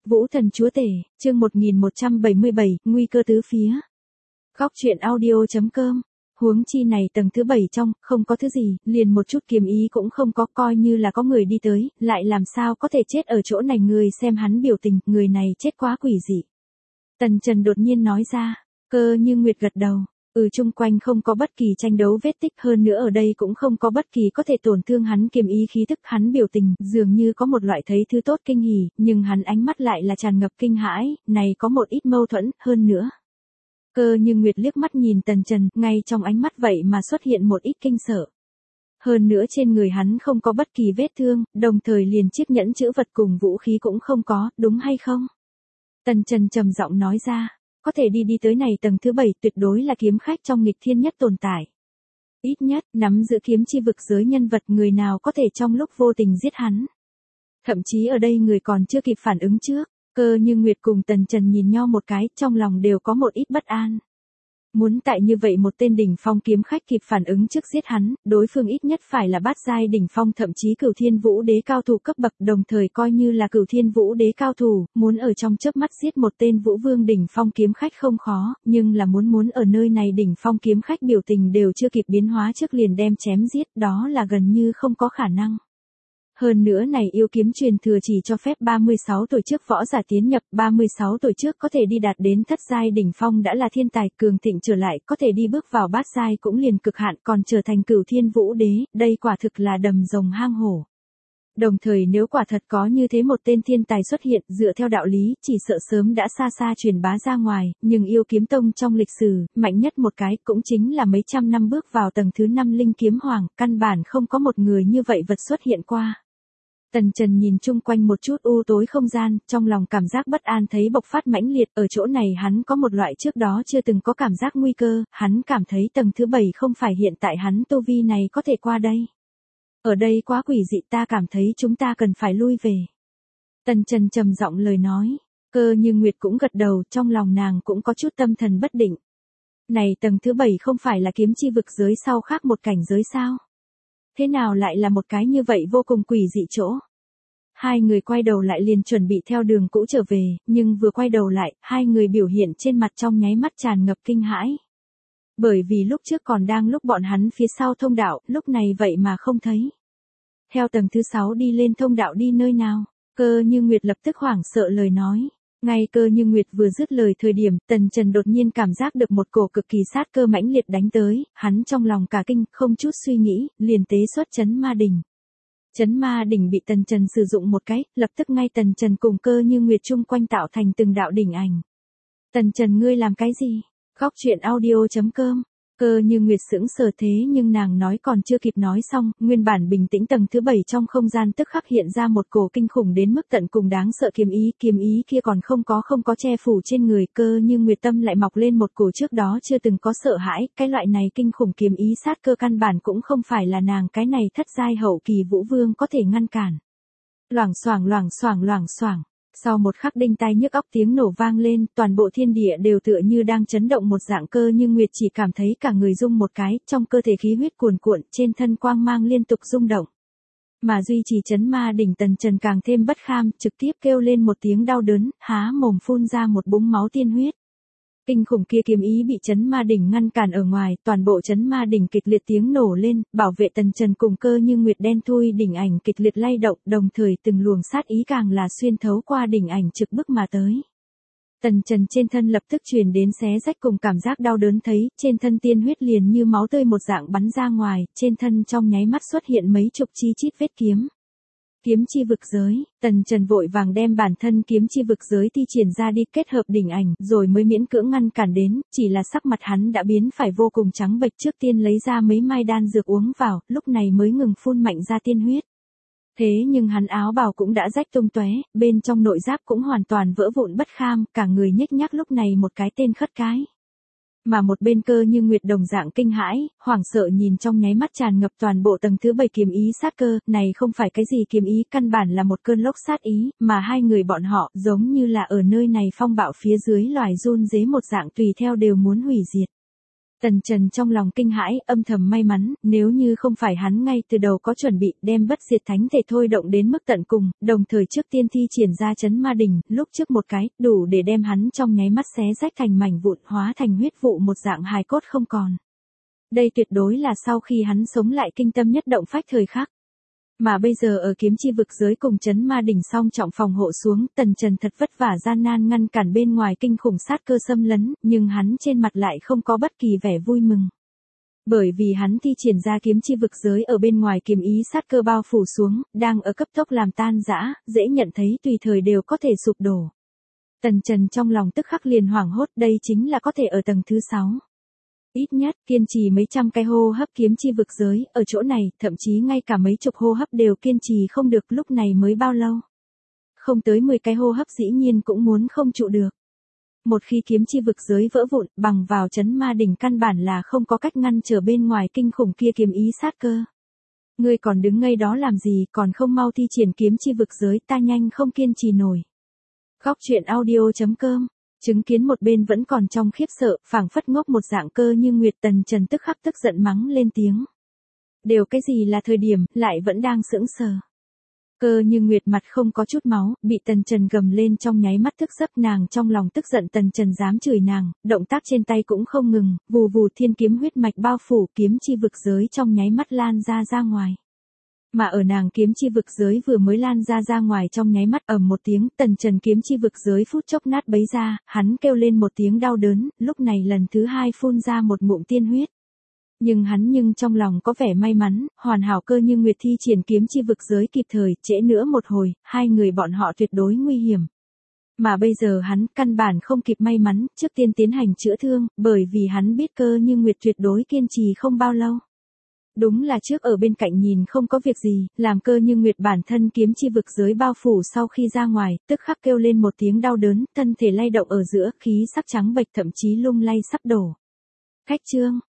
Vũ thần chúa tể, chương 1177, nguy cơ tứ phía. Góc truyện audio.com. Huống chi này tầng thứ 7 trong, không có thứ gì, liền một chút kiếm ý cũng không có, coi như là có người đi tới, lại làm sao có thể chết ở chỗ này. Người xem hắn biểu tình, người này chết quá quỷ dị. Tần Trần đột nhiên nói ra, Cơ Như Nguyệt gật đầu. Chung quanh không có bất kỳ tranh đấu vết tích, hơn nữa ở đây cũng không có bất kỳ có thể tổn thương hắn kiếm ý khí tức. Hắn biểu tình, dường như có một loại thấy thứ tốt kinh hỉ, nhưng hắn ánh mắt lại là tràn ngập kinh hãi, này có một ít mâu thuẫn, hơn nữa. Cơ Như Nguyệt liếc mắt nhìn Tần Trần, ngay trong ánh mắt vậy mà xuất hiện một ít kinh sợ. Hơn nữa trên người hắn không có bất kỳ vết thương, đồng thời liền chiếc nhẫn chữ vật cùng vũ khí cũng không có, đúng hay không? Tần Trần trầm giọng nói ra. Có thể đi tới này tầng thứ 7 tuyệt đối là kiếm khách trong nghịch thiên nhất tồn tại. Ít nhất, nắm giữ kiếm chi vực giới nhân vật, người nào có thể trong lúc vô tình giết hắn. Thậm chí ở đây người còn chưa kịp phản ứng trước, Cơ Như Nguyệt cùng Tần Trần nhìn nhau một cái, trong lòng đều có một ít bất an. Muốn tại như vậy một tên đỉnh phong kiếm khách kịp phản ứng trước giết hắn, đối phương ít nhất phải là bát giai đỉnh phong, thậm chí Cửu Thiên Vũ Đế cao thủ cấp bậc, đồng thời coi như là Cửu Thiên Vũ Đế cao thủ, muốn ở trong chớp mắt giết một tên Vũ Vương đỉnh phong kiếm khách không khó, nhưng là muốn ở nơi này đỉnh phong kiếm khách biểu tình đều chưa kịp biến hóa trước liền đem chém giết, đó là gần như không có khả năng. Hơn nữa này yêu kiếm truyền thừa chỉ cho phép 36 tuổi trước võ giả tiến nhập, 36 tuổi trước có thể đi đạt đến thất giai đỉnh phong đã là thiên tài, cường thịnh trở lại, có thể đi bước vào bát giai cũng liền cực hạn, còn trở thành Cửu Thiên Vũ Đế, đây quả thực là đầm rồng hang hổ. Đồng thời nếu quả thật có như thế một tên thiên tài xuất hiện, dựa theo đạo lý, chỉ sợ sớm đã xa xa truyền bá ra ngoài, nhưng yêu kiếm tông trong lịch sử, mạnh nhất một cái, cũng chính là mấy trăm năm bước vào tầng thứ 5 linh kiếm hoàng, căn bản không có một người như vậy vật xuất hiện qua. Tần Trần nhìn chung quanh một chút u tối không gian, trong lòng cảm giác bất an thấy bộc phát mãnh liệt, ở chỗ này hắn có một loại trước đó chưa từng có cảm giác nguy cơ, hắn cảm thấy tầng thứ 7 không phải hiện tại hắn tu vi này có thể qua đây. Ở đây quá quỷ dị, ta cảm thấy chúng ta cần phải lui về. Tần Trần trầm giọng lời nói, Cơ Như Nguyệt cũng gật đầu, trong lòng nàng cũng có chút tâm thần bất định. Này tầng thứ 7 không phải là kiếm chi vực giới sau khác một cảnh giới sao? Thế nào lại là một cái như vậy vô cùng quỷ dị chỗ? Hai người quay đầu lại liền chuẩn bị theo đường cũ trở về, nhưng vừa quay đầu lại, hai người biểu hiện trên mặt trong nháy mắt tràn ngập kinh hãi. Bởi vì lúc trước còn đang lúc bọn hắn phía sau thông đạo, lúc này vậy mà không thấy. Theo tầng thứ 6 đi lên thông đạo đi nơi nào? Cơ Như Nguyệt lập tức hoảng sợ lời nói. Ngay Cơ Như Nguyệt vừa dứt lời thời điểm, Tần Trần đột nhiên cảm giác được một cổ cực kỳ sát cơ mãnh liệt đánh tới, hắn trong lòng cả kinh, không chút suy nghĩ, liền tế xuất Chấn Ma Đỉnh. Chấn Ma Đỉnh bị Tần Trần sử dụng một cái, lập tức ngay Tần Trần cùng Cơ Như Nguyệt chung quanh tạo thành từng đạo đỉnh ảnh. Tần Trần ngươi làm cái gì? Góc truyện audio.com. Cơ Như Nguyệt sững sờ thế nhưng nàng nói còn chưa kịp nói xong, nguyên bản bình tĩnh tầng thứ 7 trong không gian tức khắc hiện ra một cổ kinh khủng đến mức tận cùng đáng sợ kiếm ý kia còn không có che phủ trên người. Cơ Như Nguyệt tâm lại mọc lên một cổ trước đó chưa từng có sợ hãi, cái loại này kinh khủng kiếm ý sát cơ căn bản cũng không phải là nàng cái này thất giai hậu kỳ vũ vương có thể ngăn cản. Loảng xoảng. Sau một khắc đinh tai nhức óc tiếng nổ vang lên, toàn bộ thiên địa đều tựa như đang chấn động một dạng. Cơ Như Nguyệt chỉ cảm thấy cả người rung một cái, trong cơ thể khí huyết cuồn cuộn, trên thân quang mang liên tục rung động. Mà duy trì Chấn Ma Đỉnh Tần Trần càng thêm bất kham, trực tiếp kêu lên một tiếng đau đớn, há mồm phun ra một búng máu tiên huyết. Kinh khủng kia kiếm ý bị Chấn Ma Đỉnh ngăn cản ở ngoài, toàn bộ Chấn Ma Đỉnh kịch liệt tiếng nổ lên, bảo vệ Tần Trần cùng Cơ Như Nguyệt đen thui đỉnh ảnh kịch liệt lay động, đồng thời từng luồng sát ý càng là xuyên thấu qua đỉnh ảnh trực bức mà tới. Tần Trần trên thân lập tức truyền đến xé rách cùng cảm giác đau đớn, thấy trên thân tiên huyết liền như máu tươi một dạng bắn ra ngoài, trên thân trong nháy mắt xuất hiện mấy chục chi chít vết kiếm. Kiếm chi vực giới, Tần Trần vội vàng đem bản thân kiếm chi vực giới thi triển ra đi, kết hợp đỉnh ảnh, rồi mới miễn cưỡng ngăn cản đến, chỉ là sắc mặt hắn đã biến phải vô cùng trắng bệch, trước tiên lấy ra mấy mai đan dược uống vào, lúc này mới ngừng phun mạnh ra tiên huyết. Thế nhưng hắn áo bào cũng đã rách tung tóe, bên trong nội giáp cũng hoàn toàn vỡ vụn bất kham, cả người nhếch nhác lúc này một cái tên khất cái. Mà một bên Cơ Như Nguyệt đồng dạng kinh hãi, hoảng sợ nhìn trong nháy mắt tràn ngập toàn bộ tầng thứ 7 kiếm ý sát cơ, này không phải cái gì kiếm ý, căn bản là một cơn lốc sát ý, mà hai người bọn họ giống như là ở nơi này phong bạo phía dưới loài run rế một dạng, tùy theo đều muốn hủy diệt. Tần Trần trong lòng kinh hãi, âm thầm may mắn, nếu như không phải hắn ngay từ đầu có chuẩn bị đem bất diệt thánh thể thôi động đến mức tận cùng, đồng thời trước tiên thi triển ra chấn ma đỉnh, lúc trước một cái, đủ để đem hắn trong nháy mắt xé rách thành mảnh vụn, hóa thành huyết vụ một dạng hài cốt không còn. Đây tuyệt đối là sau khi hắn sống lại kinh tâm nhất động phách thời khắc. Mà bây giờ ở kiếm chi vực giới cùng chấn ma đỉnh song trọng phòng hộ xuống, Tần Trần thật vất vả gian nan ngăn cản bên ngoài kinh khủng sát cơ xâm lấn, nhưng hắn trên mặt lại không có bất kỳ vẻ vui mừng. Bởi vì hắn thi triển ra kiếm chi vực giới ở bên ngoài kiếm ý sát cơ bao phủ xuống, đang ở cấp tốc làm tan rã, dễ nhận thấy tùy thời đều có thể sụp đổ. Tần Trần trong lòng tức khắc liền hoảng hốt, đây chính là có thể ở tầng thứ 6. Ít nhất, kiên trì mấy trăm cái hô hấp kiếm chi vực giới, ở chỗ này, thậm chí ngay cả mấy chục hô hấp đều kiên trì không được, lúc này mới bao lâu. Không tới 10 cái hô hấp dĩ nhiên cũng muốn không trụ được. Một khi kiếm chi vực giới vỡ vụn, bằng vào chấn ma đỉnh căn bản là không có cách ngăn trở bên ngoài kinh khủng kia kiếm ý sát cơ. Ngươi còn đứng ngây đó làm gì, còn không mau thi triển kiếm chi vực giới, ta nhanh không kiên trì nổi. Góc truyện audio.com. Chứng kiến một bên vẫn còn trong khiếp sợ, phảng phất ngốc một dạng Cơ Như Nguyệt, Tần Trần tức khắc tức giận mắng lên tiếng. Đều cái gì là thời điểm, lại vẫn đang sững sờ. Cơ Như Nguyệt mặt không có chút máu, bị Tần Trần gầm lên trong nháy mắt thức giấc, nàng trong lòng tức giận Tần Trần dám chửi nàng, động tác trên tay cũng không ngừng, vù vù thiên kiếm huyết mạch bao phủ, kiếm chi vực giới trong nháy mắt lan ra ngoài. Mà ở nàng kiếm chi vực giới vừa mới lan ra ngoài trong nháy mắt, ầm một tiếng, Tần Trần kiếm chi vực giới phút chốc nát bấy ra, hắn kêu lên một tiếng đau đớn, lúc này lần thứ 2 phun ra một ngụm tiên huyết. Nhưng trong lòng có vẻ may mắn, hoàn hảo Cơ Như Nguyệt thi triển kiếm chi vực giới kịp thời, trễ nữa một hồi, hai người bọn họ tuyệt đối nguy hiểm. Mà bây giờ hắn căn bản không kịp may mắn, trước tiên tiến hành chữa thương, bởi vì hắn biết Cơ Như Nguyệt tuyệt đối kiên trì không bao lâu. Đúng là trước ở bên cạnh nhìn không có việc gì, làm Cơ Như Nguyệt bản thân kiếm chi vực giới bao phủ sau khi ra ngoài, tức khắc kêu lên một tiếng đau đớn, thân thể lay động ở giữa, khí sắc trắng bệch thậm chí lung lay sắp đổ. Khách chương